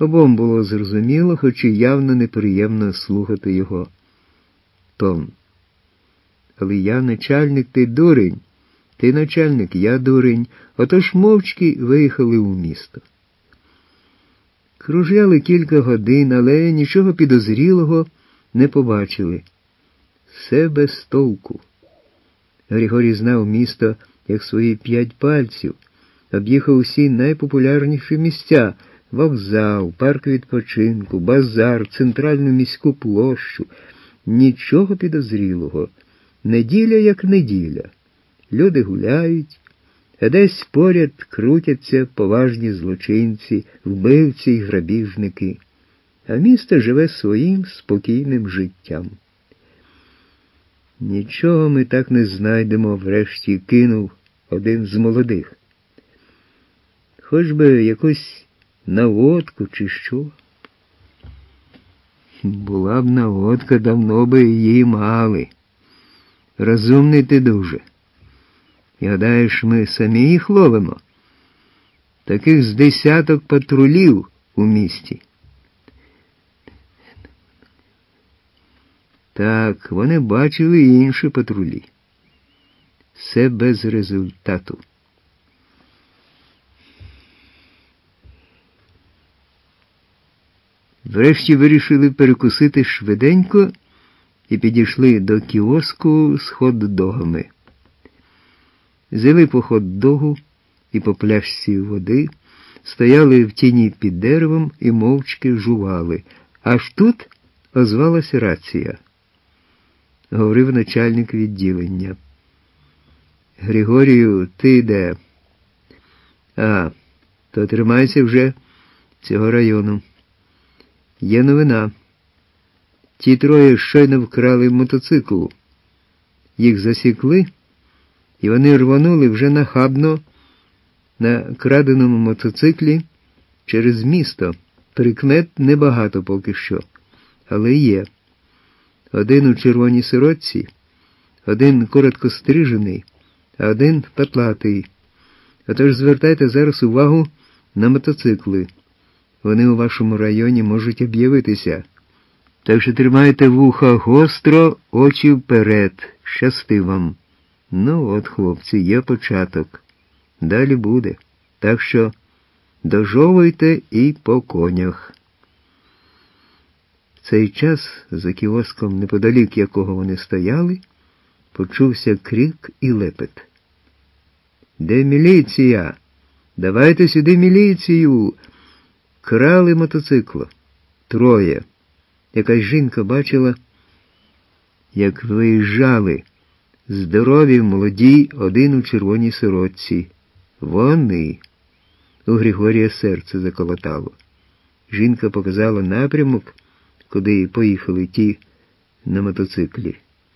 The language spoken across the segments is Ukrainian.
Обом було зрозуміло, хоч і явно неприємно слухати його. Том. Але я начальник, ти дурень. Ти начальник, я дурень. Отож мовчки виїхали у місто. Кружляли кілька годин, але нічого підозрілого не побачили. Все без толку. Григорій знав місто як свої 5 пальців, об'їхав усі найпопулярніші місця – вокзал, парк відпочинку, базар, центральну міську площу. Нічого підозрілого. Неділя як неділя. Люди гуляють, а десь поряд крутяться поважні злочинці, вбивці й грабіжники. А місто живе своїм спокійним життям. Нічого ми так не знайдемо, врешті кинув один з молодих. Хоч би якусь наводку чи що. Була б наводка, давно би її мали. Розумний ти дуже. І гадаєш, ми самі їх ловимо? Таких з 10 патрулів у місті. Так, вони бачили і інші патрулі. Все без результату. Врешті вирішили перекусити швиденько і підійшли до кіоску з хот-догами. Взяли по хот-догу і по пляшці води, стояли в тіні під деревом і мовчки жували. Аж тут озвалася рація. Говорив начальник відділення. Григорію, ти де? А, то тримайся вже цього району. Є новина. Ті 3 щойно вкрали мотоцикл. Їх засікли, і вони рванули вже нахабно на краденому мотоциклі через місто. Прикмет небагато поки що, але є. Один у червоній сорочці, один коротко стрижений, а один патлатий. Отож звертайте зараз увагу на мотоцикли. Вони у вашому районі можуть об'явитися. Так що тримайте вуха гостро, очі вперед. Щасти вам. Ну от, хлопці, є початок. Далі буде. Так що дожовуйте і по конях. В цей час, за кіоском, неподалік якого вони стояли, почувся крик і лепет. Де міліція? Давайте сюди міліцію! Крали мотоцикла. 3. Якась жінка бачила, як виїжджали. Здорові, молоді, один у червоній сорочці. Вони. У Григорія серце заколотало. Жінка показала напрямок, куди поїхали ті на мотоциклі.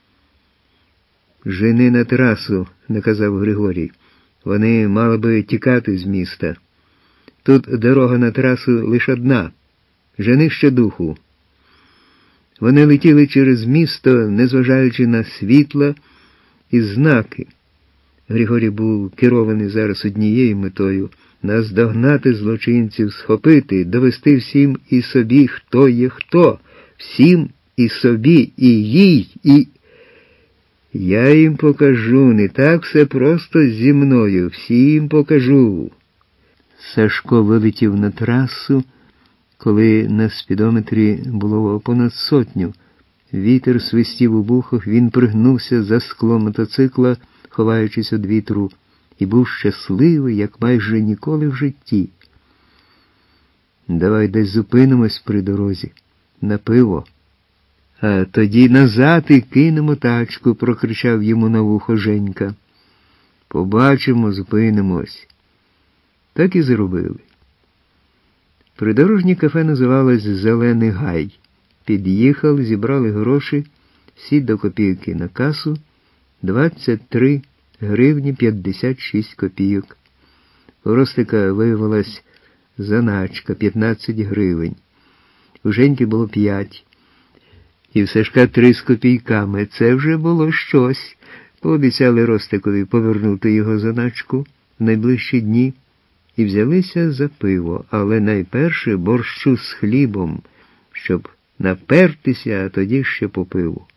«Жени на трасу», – наказав Григорій. «Вони мали би тікати з міста. Тут дорога на трасу лише одна. Жени ще духу». Вони летіли через місто, незважаючи на світла і знаки. Григорій був керований зараз однією метою – наздогнати злочинців, схопити, довести всім і собі, хто є хто. Всім і собі, і їй, і... Я їм покажу, не так все просто зі мною, всім покажу. Сашко вилетів на трасу, коли на спідометрі було понад 100. Вітер свистів у вухах, він пригнувся за скло мотоцикла, ховаючись від вітру, і був щасливий, як майже ніколи в житті. «Давай десь зупинимось при дорозі, на пиво. А тоді назад і кинемо тачку», – прокричав йому на вухо Женька. «Побачимо, зупинимось». Так і зробили. Придорожнє кафе називалось «Зелений гай». Під'їхали, зібрали гроші, всі до копійки на касу, 23 гривні 56 копійок. У Ростика виявилась заначка 15 гривень. У Женьки було 5. І в Сашка 3 з копійками. Це вже було щось. Пообіцяли Ростикові повернути його заначку в найближчі дні і взялися за пиво, але найперше борщу з хлібом, щоб напертися, а тоді ще по пиву.